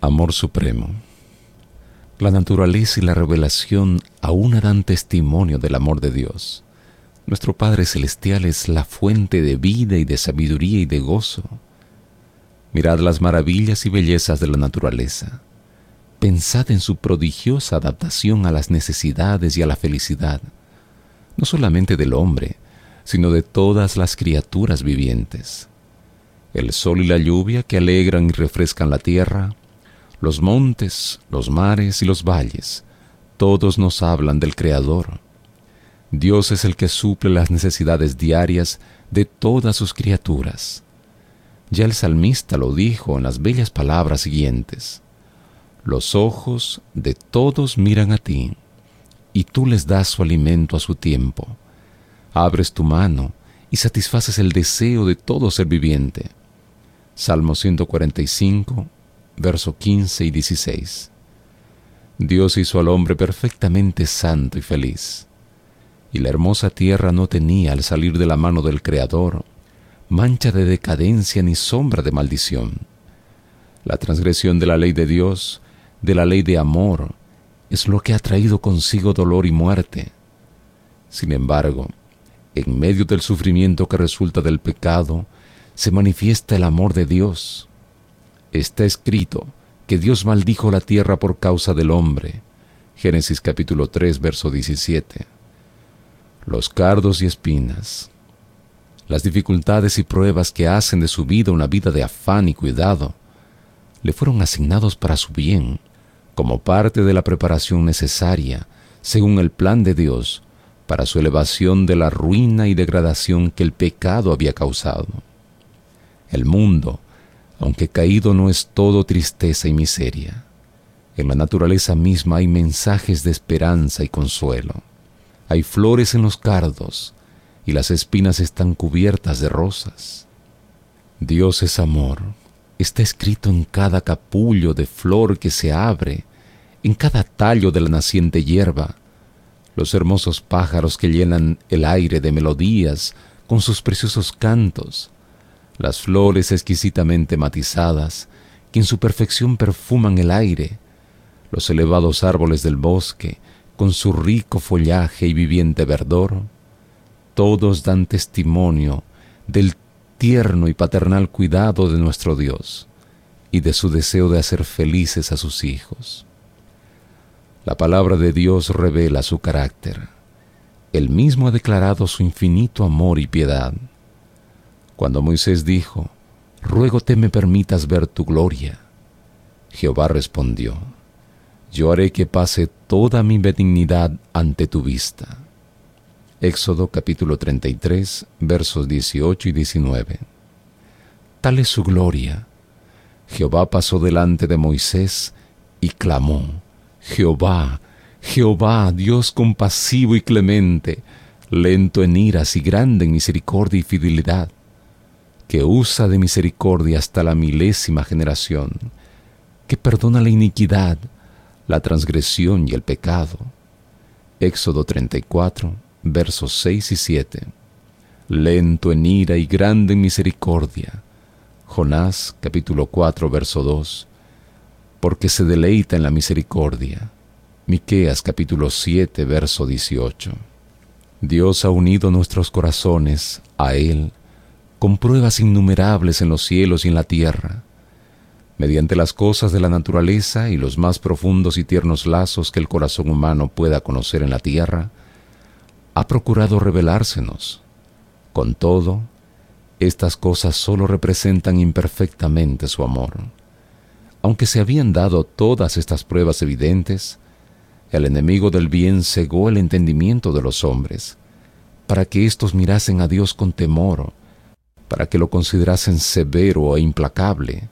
Amor supremo. La naturaleza y la revelación aún dan testimonio del amor de Dios. Nuestro Padre Celestial es la fuente de vida y de sabiduría y de gozo. Mirad las maravillas y bellezas de la naturaleza. Pensad en su prodigiosa adaptación a las necesidades y a la felicidad, no solamente del hombre, sino de todas las criaturas vivientes. El sol y la lluvia que alegran y refrescan la tierra, los montes, los mares y los valles, todos nos hablan del Creador. Dios es el que suple las necesidades diarias de todas sus criaturas. Ya el salmista lo dijo en las bellas palabras siguientes: los ojos de todos miran a ti, y tú les das su alimento a su tiempo. Abres tu mano y satisfaces el deseo de todo ser viviente. Salmo 145, verso 15 y 16. Dios hizo al hombre perfectamente santo y feliz, y la hermosa tierra no tenía, al salir de la mano del Creador, mancha de decadencia ni sombra de maldición. La transgresión de la ley de Dios, de la ley de amor, es lo que ha traído consigo dolor y muerte. Sin embargo, en medio del sufrimiento que resulta del pecado, se manifiesta el amor de Dios. Está escrito que Dios maldijo la tierra por causa del hombre. Génesis capítulo 3, verso 17. Los cardos y espinas, las dificultades y pruebas que hacen de su vida una vida de afán y cuidado, le fueron asignados para su bien, como parte de la preparación necesaria, según el plan de Dios, para su elevación de la ruina y degradación que el pecado había causado. El mundo, aunque caído, no es todo tristeza y miseria. En la naturaleza misma hay mensajes de esperanza y consuelo. Hay flores en los cardos, y las espinas están cubiertas de rosas. Dios es amor. Está escrito en cada capullo de flor que se abre, en cada tallo de la naciente hierba. Los hermosos pájaros que llenan el aire de melodías con sus preciosos cantos, las flores exquisitamente matizadas que en su perfección perfuman el aire, los elevados árboles del bosque con su rico follaje y viviente verdor, todos dan testimonio del tierno y paternal cuidado de nuestro Dios y de su deseo de hacer felices a sus hijos. La palabra de Dios revela su carácter. Él mismo ha declarado su infinito amor y piedad. Cuando Moisés dijo: «Ruégote me permitas ver tu gloria», Jehová respondió: «Yo haré que pase toda mi benignidad ante tu vista». Éxodo capítulo 33, versos 18 y 19. Tal es su gloria. Jehová pasó delante de Moisés y clamó: «Jehová, Jehová, Dios compasivo y clemente, lento en iras y grande en misericordia y fidelidad, que usa de misericordia hasta la 1000ª generación, que perdona la iniquidad, la transgresión y el pecado». Éxodo 34, versos 6 y 7. Lento en ira y grande en misericordia. Jonás capítulo 4, verso 2. Porque se deleita en la misericordia. Miqueas capítulo 7, verso 18. Dios ha unido nuestros corazones a Él con pruebas innumerables en los cielos y en la tierra, mediante las cosas de la naturaleza y los más profundos y tiernos lazos que el corazón humano pueda conocer en la tierra. Ha procurado revelársenos. Con todo, estas cosas solo representan imperfectamente su amor. Aunque se habían dado todas estas pruebas evidentes, el enemigo del bien cegó el entendimiento de los hombres, para que éstos mirasen a Dios con temor, para que lo considerasen severo e implacable.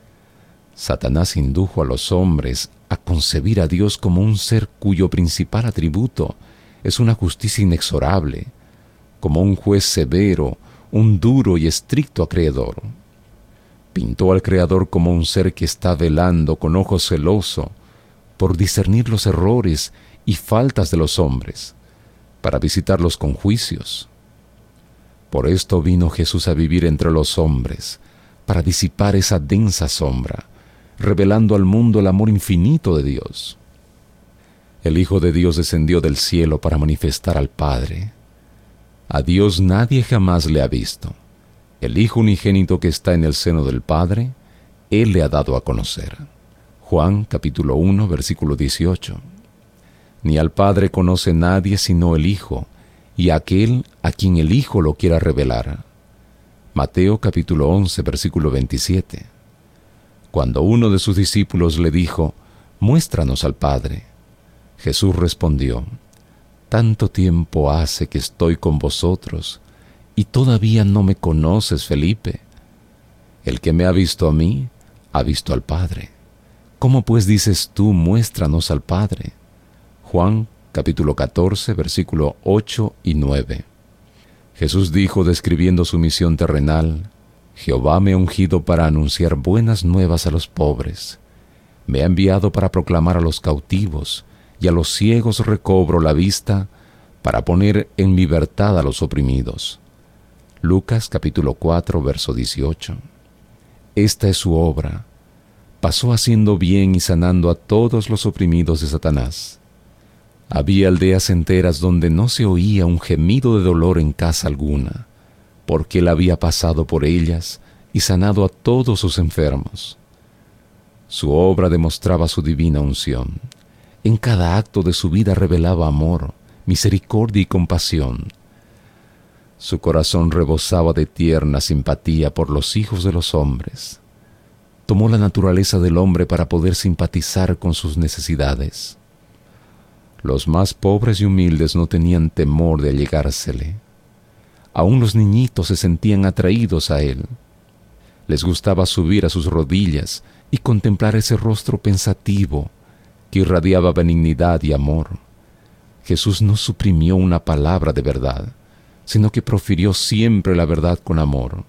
Satanás indujo a los hombres a concebir a Dios como un ser cuyo principal atributo es una justicia inexorable, como un juez severo, un duro y estricto acreedor. Pintó al Creador como un ser que está velando con ojo celoso por discernir los errores y faltas de los hombres, para visitarlos con juicios. Por esto vino Jesús a vivir entre los hombres, para disipar esa densa sombra, revelando al mundo el amor infinito de Dios. El Hijo de Dios descendió del cielo para manifestar al Padre. A Dios nadie jamás le ha visto. El Hijo unigénito que está en el seno del Padre, Él le ha dado a conocer. Juan capítulo 1, versículo 18. Ni al Padre conoce nadie sino el Hijo, y aquel a quien el Hijo lo quiera revelar. Mateo capítulo 11, versículo 27. Cuando uno de sus discípulos le dijo, «Muéstranos al Padre», Jesús respondió, «Tanto tiempo hace que estoy con vosotros, y todavía no me conoces, Felipe. El que me ha visto a mí, ha visto al Padre. ¿Cómo pues dices tú, muéstranos al Padre?» Juan capítulo 14, versículo 8 y 9. Jesús dijo, describiendo su misión terrenal, «Jehová me ha ungido para anunciar buenas nuevas a los pobres. Me ha enviado para proclamar a los cautivos, y a los ciegos recobro la vista, para poner en libertad a los oprimidos». Lucas capítulo 4, verso 18. Esta es su obra. Pasó haciendo bien y sanando a todos los oprimidos de Satanás. Había aldeas enteras donde no se oía un gemido de dolor en casa alguna, porque él había pasado por ellas y sanado a todos sus enfermos. Su obra demostraba su divina unción. En cada acto de su vida revelaba amor, misericordia y compasión. Su corazón rebosaba de tierna simpatía por los hijos de los hombres. Tomó la naturaleza del hombre para poder simpatizar con sus necesidades. Los más pobres y humildes no tenían temor de allegársele. Aún los niñitos se sentían atraídos a él. Les gustaba subir a sus rodillas y contemplar ese rostro pensativo que irradiaba benignidad y amor. Jesús no suprimió una palabra de verdad, sino que profirió siempre la verdad con amor.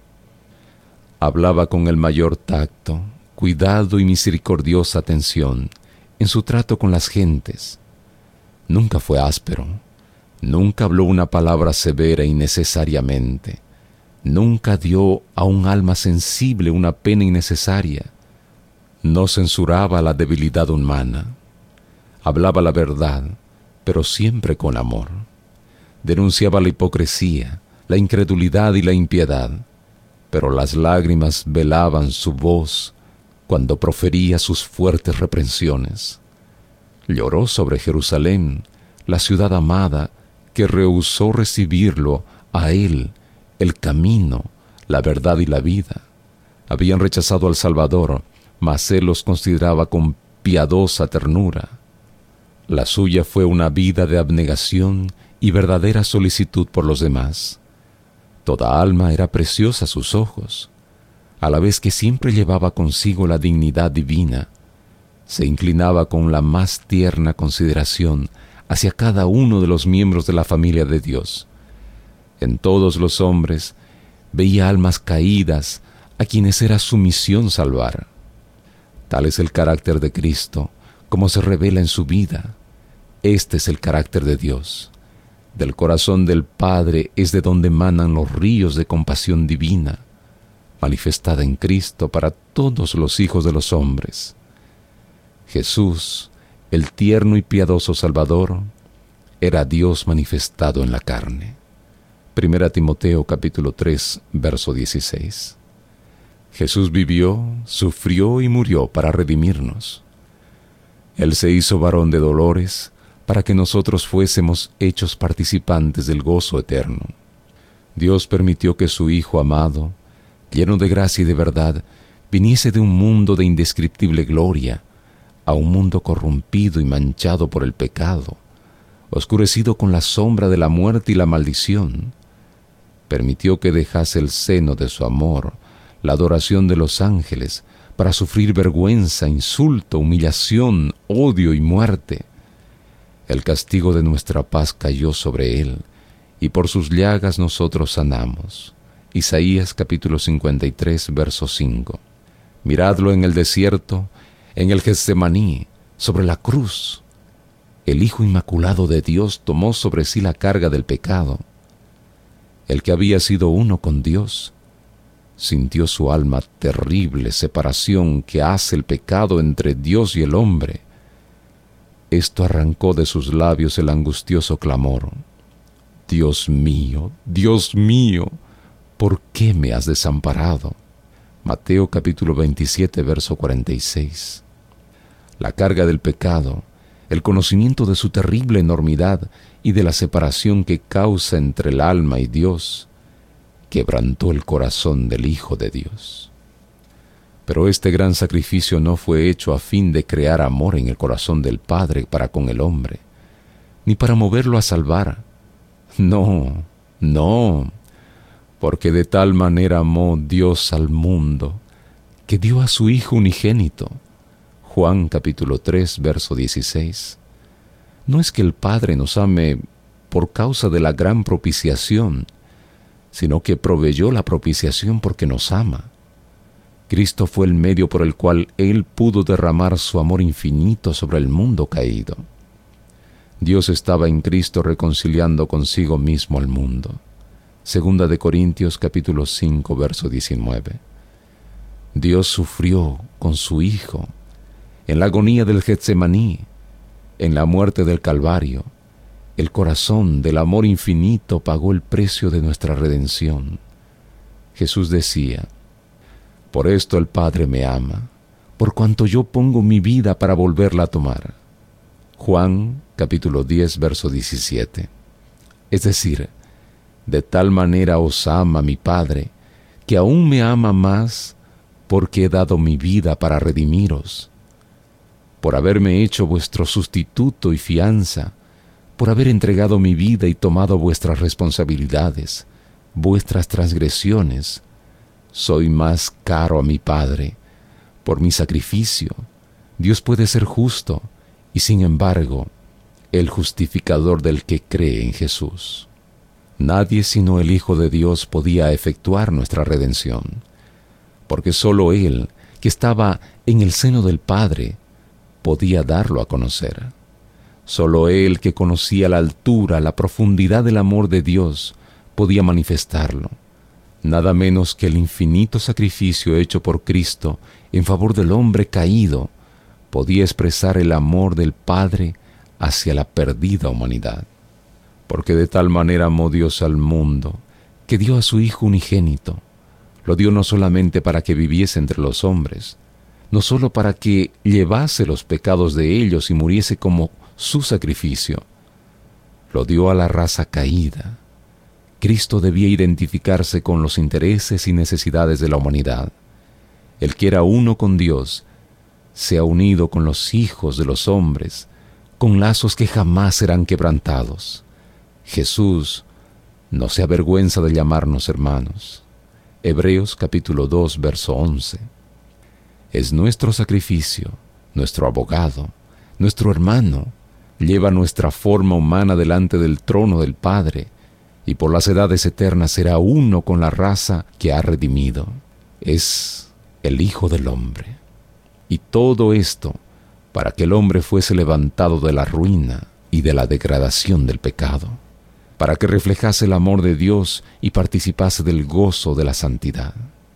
Hablaba con el mayor tacto, cuidado y misericordiosa atención en su trato con las gentes. Nunca fue áspero, nunca habló una palabra severa innecesariamente, nunca dio a un alma sensible una pena innecesaria, no censuraba la debilidad humana, hablaba la verdad, pero siempre con amor. Denunciaba la hipocresía, la incredulidad y la impiedad, pero las lágrimas velaban su voz cuando profería sus fuertes reprensiones. Lloró sobre Jerusalén, la ciudad amada, que rehusó recibirlo a él, el camino, la verdad y la vida. Habían rechazado al Salvador, mas él los consideraba con piadosa ternura. La suya fue una vida de abnegación y verdadera solicitud por los demás. Toda alma era preciosa a sus ojos, a la vez que siempre llevaba consigo la dignidad divina. Se inclinaba con la más tierna consideración hacia cada uno de los miembros de la familia de Dios. En todos los hombres veía almas caídas a quienes era su misión salvar. Tal es el carácter de Cristo, como se revela en su vida. Este es el carácter de Dios. Del corazón del Padre es de donde emanan los ríos de compasión divina, manifestada en Cristo para todos los hijos de los hombres. Jesús, el tierno y piadoso Salvador, era Dios manifestado en la carne. 1 Timoteo capítulo 3, verso 16. Jesús vivió, sufrió y murió para redimirnos. Él se hizo varón de dolores para que nosotros fuésemos hechos participantes del gozo eterno. Dios permitió que su Hijo amado, lleno de gracia y de verdad, viniese de un mundo de indescriptible gloria a un mundo corrompido y manchado por el pecado, oscurecido con la sombra de la muerte y la maldición. Permitió que dejase el seno de su amor, la adoración de los ángeles, para sufrir vergüenza, insulto, humillación, odio y muerte. El castigo de nuestra paz cayó sobre él, y por sus llagas nosotros sanamos. Isaías capítulo 53, verso 5. Miradlo en el desierto, en el Getsemaní, sobre la cruz. El Hijo Inmaculado de Dios tomó sobre sí la carga del pecado. El que había sido uno con Dios, sintió su alma terrible separación que hace el pecado entre Dios y el hombre. Esto arrancó de sus labios el angustioso clamor: Dios mío, ¿por qué me has desamparado? Mateo capítulo 27, verso 46. La carga del pecado, el conocimiento de su terrible enormidad y de la separación que causa entre el alma y Dios, quebrantó el corazón del Hijo de Dios. Pero este gran sacrificio no fue hecho a fin de crear amor en el corazón del Padre para con el hombre, ni para moverlo a salvar. No, porque de tal manera amó Dios al mundo, que dio a su Hijo unigénito. Juan capítulo 3, verso 16. No es que el Padre nos ame por causa de la gran propiciación, sino que proveyó la propiciación porque nos ama. Cristo fue el medio por el cual Él pudo derramar su amor infinito sobre el mundo caído. Dios estaba en Cristo reconciliando consigo mismo al mundo. Segunda de Corintios capítulo 5, verso 19. Dios sufrió con su Hijo en la agonía del Getsemaní, en la muerte del Calvario. El corazón del amor infinito pagó el precio de nuestra redención. Jesús decía: por esto el Padre me ama, por cuanto yo pongo mi vida para volverla a tomar. Juan capítulo 10, verso 17. Es decir, de tal manera os ama mi Padre, que aún me ama más, porque he dado mi vida para redimiros, por haberme hecho vuestro sustituto y fianza, por haber entregado mi vida y tomado vuestras responsabilidades, vuestras transgresiones. Soy más caro a mi Padre. Por mi sacrificio, Dios puede ser justo, y sin embargo, el justificador del que cree en Jesús. Nadie sino el Hijo de Dios podía efectuar nuestra redención, porque sólo Él, que estaba en el seno del Padre, podía darlo a conocer. Sólo Él, que conocía la altura, la profundidad del amor de Dios, podía manifestarlo. Nada menos que el infinito sacrificio hecho por Cristo en favor del hombre caído podía expresar el amor del Padre hacia la perdida humanidad. Porque de tal manera amó Dios al mundo, que dio a su Hijo unigénito. Lo dio no solamente para que viviese entre los hombres, no solo para que llevase los pecados de ellos y muriese como su sacrificio. Lo dio a la raza caída. Cristo debía identificarse con los intereses y necesidades de la humanidad. El que era uno con Dios se ha unido con los hijos de los hombres, con lazos que jamás serán quebrantados. Jesús no se avergüenza de llamarnos hermanos. Hebreos capítulo 2, verso 11. Es nuestro sacrificio, nuestro abogado, nuestro hermano. Lleva nuestra forma humana delante del trono del Padre, y por las edades eternas será uno con la raza que ha redimido. Es el Hijo del Hombre. Y todo esto para que el hombre fuese levantado de la ruina y de la degradación del pecado, para que reflejase el amor de Dios y participase del gozo de la santidad.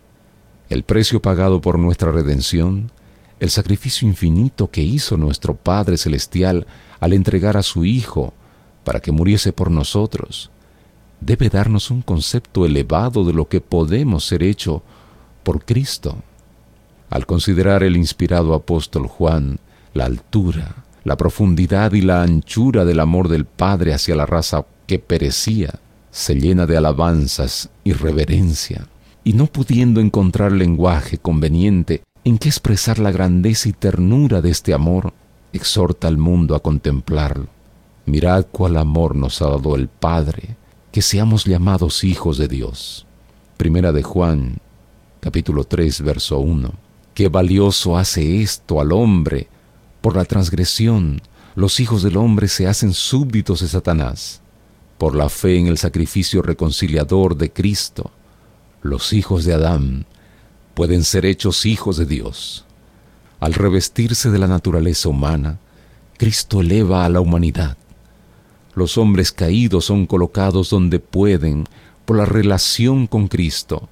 El precio pagado por nuestra redención, el sacrificio infinito que hizo nuestro Padre Celestial al entregar a su Hijo para que muriese por nosotros, debe darnos un concepto elevado de lo que podemos ser hecho por Cristo. Al considerar el inspirado apóstol Juan la altura, la profundidad y la anchura del amor del Padre hacia la raza que perecía, se llena de alabanzas y reverencia, y no pudiendo encontrar lenguaje conveniente en que expresar la grandeza y ternura de este amor, exhorta al mundo a contemplarlo. Mirad cuál amor nos ha dado el Padre, que seamos llamados hijos de Dios. Primera de Juan, capítulo 3, verso 1. Qué valioso hace esto al hombre. Por la transgresión, los hijos del hombre se hacen súbditos de Satanás. Por la fe en el sacrificio reconciliador de Cristo, los hijos de Adán pueden ser hechos hijos de Dios. Al revestirse de la naturaleza humana, Cristo eleva a la humanidad. Los hombres caídos son colocados donde pueden, por la relación con Cristo,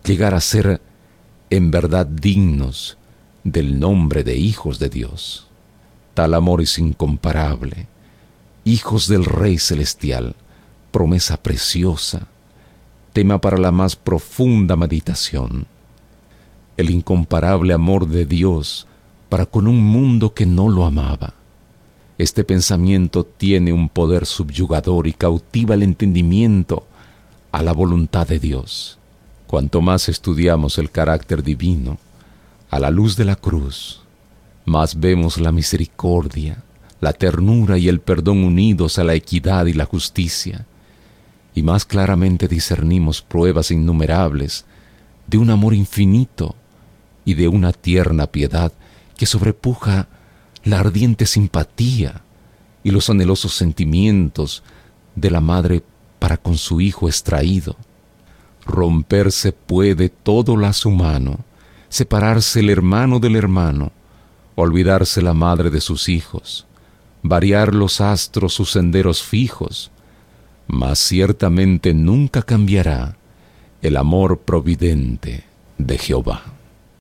llegar a ser en verdad dignos del nombre de hijos de Dios. Tal amor es incomparable, hijos del Rey Celestial, promesa preciosa, tema para la más profunda meditación. El incomparable amor de Dios para con un mundo que no lo amaba. Este pensamiento tiene un poder subyugador y cautiva el entendimiento a la voluntad de Dios. Cuanto más estudiamos el carácter divino, a la luz de la cruz, más vemos la misericordia, la ternura y el perdón unidos a la equidad y la justicia, y más claramente discernimos pruebas innumerables de un amor infinito y de una tierna piedad que sobrepuja la ardiente simpatía y los anhelosos sentimientos de la madre para con su hijo extraído. Romperse puede todo lazo humano, separarse el hermano del hermano, olvidarse la madre de sus hijos, variar los astros sus senderos fijos, mas ciertamente nunca cambiará el amor providente de Jehová.